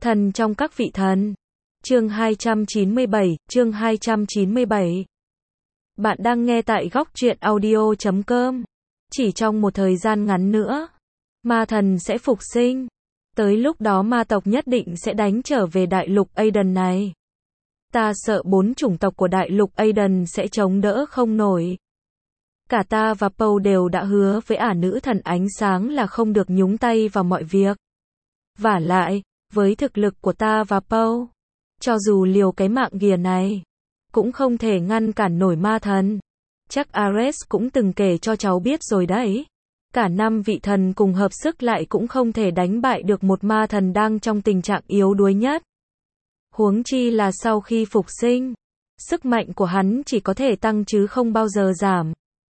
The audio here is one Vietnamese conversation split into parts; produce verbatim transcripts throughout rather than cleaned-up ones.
Thần trong các vị thần. Chương hai trăm chín mươi bảy, chương hai trăm chín mươi bảy. Bạn đang nghe tại góc truyện audio chấm com. Chỉ trong một thời gian ngắn nữa, ma thần sẽ phục sinh. Tới lúc đó ma tộc nhất định sẽ đánh trở về đại lục Aiden này. Ta sợ bốn chủng tộc của đại lục Aiden sẽ chống đỡ không nổi. Cả ta và Paul đều đã hứa với ả nữ thần ánh sáng là không được nhúng tay vào mọi việc. Vả lại, với thực lực của ta và Paul, cho dù liều cái mạng ghìa này, cũng không thể ngăn cản nổi ma thần. Chắc Ares cũng từng kể cho cháu biết rồi đấy. Cả năm vị thần cùng hợp sức lại cũng không thể đánh bại được một ma thần đang trong tình trạng yếu đuối nhất. Huống chi là sau khi phục sinh, sức mạnh của hắn chỉ có thể tăng chứ không bao giờ giảm.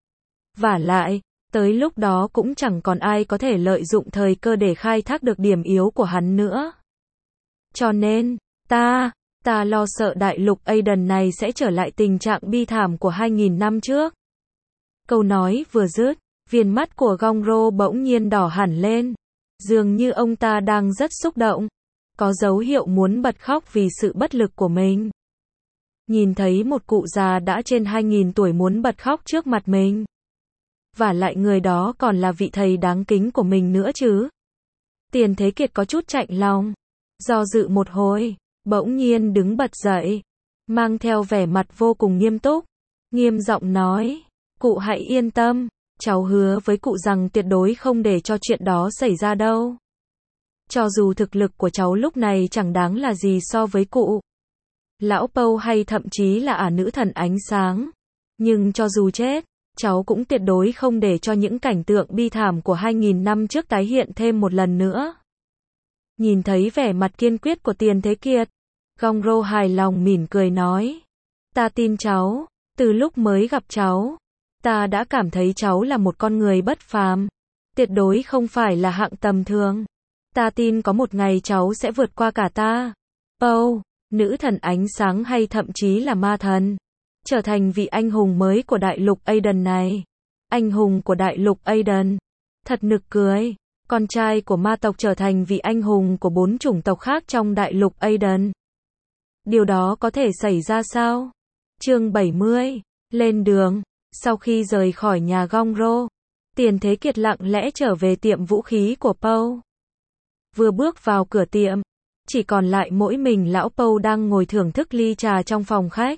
Vả lại, tới lúc đó cũng chẳng còn ai có thể lợi dụng thời cơ để khai thác được điểm yếu của hắn nữa. Cho nên, ta, ta lo sợ đại lục Aiden này sẽ trở lại tình trạng bi thảm của hai nghìn năm trước. Câu nói vừa dứt, viền mắt của Gonro bỗng nhiên đỏ hẳn lên. Dường như ông ta đang rất xúc động, có dấu hiệu muốn bật khóc vì sự bất lực của mình. Nhìn thấy một cụ già đã trên hai nghìn tuổi muốn bật khóc trước mặt mình. Và lại người đó còn là vị thầy đáng kính của mình nữa chứ. Tiền Thế Kiệt có chút chạnh lòng, do dự một hồi, bỗng nhiên đứng bật dậy, mang theo vẻ mặt vô cùng nghiêm túc, nghiêm giọng nói, cụ hãy yên tâm, cháu hứa với cụ rằng tuyệt đối không để cho chuyện đó xảy ra đâu. Cho dù thực lực của cháu lúc này chẳng đáng là gì so với cụ, lão Paul hay thậm chí là ả nữ thần ánh sáng, nhưng cho dù chết, cháu cũng tuyệt đối không để cho những cảnh tượng bi thảm của hai nghìn năm trước tái hiện thêm một lần nữa. Nhìn thấy vẻ mặt kiên quyết của Tiền Thế Kiệt, Gonro hài lòng mỉm cười nói, ta tin cháu, từ lúc mới gặp cháu, ta đã cảm thấy cháu là một con người bất phàm, tuyệt đối không phải là hạng tầm thường. Ta tin có một ngày cháu sẽ vượt qua cả ta, Paul, nữ thần ánh sáng hay thậm chí là ma thần, trở thành vị anh hùng mới của đại lục Aiden này. Anh hùng của đại lục Aiden. Thật nực cười, con trai của ma tộc trở thành vị anh hùng của bốn chủng tộc khác trong đại lục Aiden. Điều đó có thể xảy ra sao? Chương bảy mươi, lên đường. Sau khi rời khỏi nhà Gonro, Tiền Thế Kiệt lặng lẽ trở về tiệm vũ khí của Paul. Vừa bước vào cửa tiệm, chỉ còn lại mỗi mình lão Paul đang ngồi thưởng thức ly trà trong phòng khách.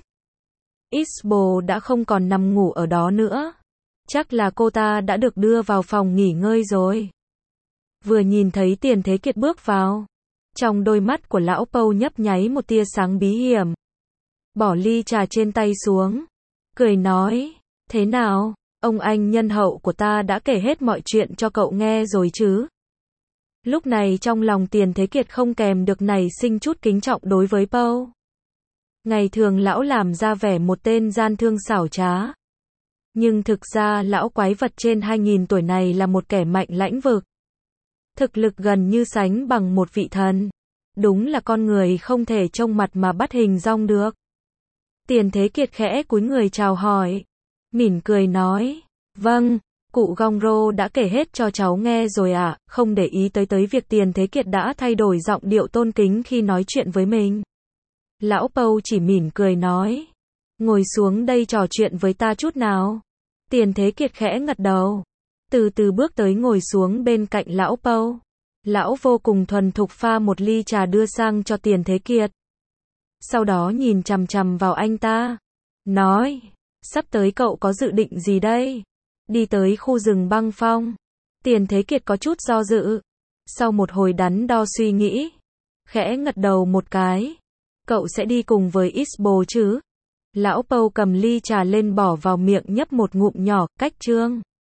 Isabel đã không còn nằm ngủ ở đó nữa. Chắc là cô ta đã được đưa vào phòng nghỉ ngơi rồi. Vừa nhìn thấy Tiền Thế Kiệt bước vào, trong đôi mắt của lão Paul nhấp nháy một tia sáng bí hiểm. Bỏ ly trà trên tay xuống, cười nói, thế nào, ông anh nhân hậu của ta đã kể hết mọi chuyện cho cậu nghe rồi chứ? Lúc này trong lòng Tiền Thế Kiệt không kèm được nảy sinh chút kính trọng đối với Paul. Ngày thường lão làm ra vẻ một tên gian thương xảo trá. Nhưng thực ra lão quái vật trên hai nghìn tuổi này là một kẻ mạnh lãnh vực. Thực lực gần như sánh bằng một vị thần. Đúng là con người không thể trông mặt mà bắt hình dong được. Tiền Thế Kiệt khẽ cúi người chào hỏi, mỉm cười nói, vâng, cụ Gonro đã kể hết cho cháu nghe rồi ạ. À, không để ý tới tới việc Tiền Thế Kiệt đã thay đổi giọng điệu tôn kính khi nói chuyện với mình. Lão Paul chỉ mỉm cười nói, ngồi xuống đây trò chuyện với ta chút nào. Tiền Thế Kiệt khẽ gật đầu, từ từ bước tới ngồi xuống bên cạnh lão Paul. Lão vô cùng thuần thục pha một ly trà đưa sang cho Tiền Thế Kiệt. Sau đó nhìn chằm chằm vào anh ta, nói, sắp tới cậu có dự định gì đây? Đi tới khu rừng băng phong. Tiền Thế Kiệt có chút do dự. Sau một hồi đắn đo suy nghĩ, khẽ gật đầu một cái. Cậu sẽ đi cùng với Isabel chứ? Lão Paul cầm ly trà lên bỏ vào miệng nhấp một ngụm nhỏ, cách chương.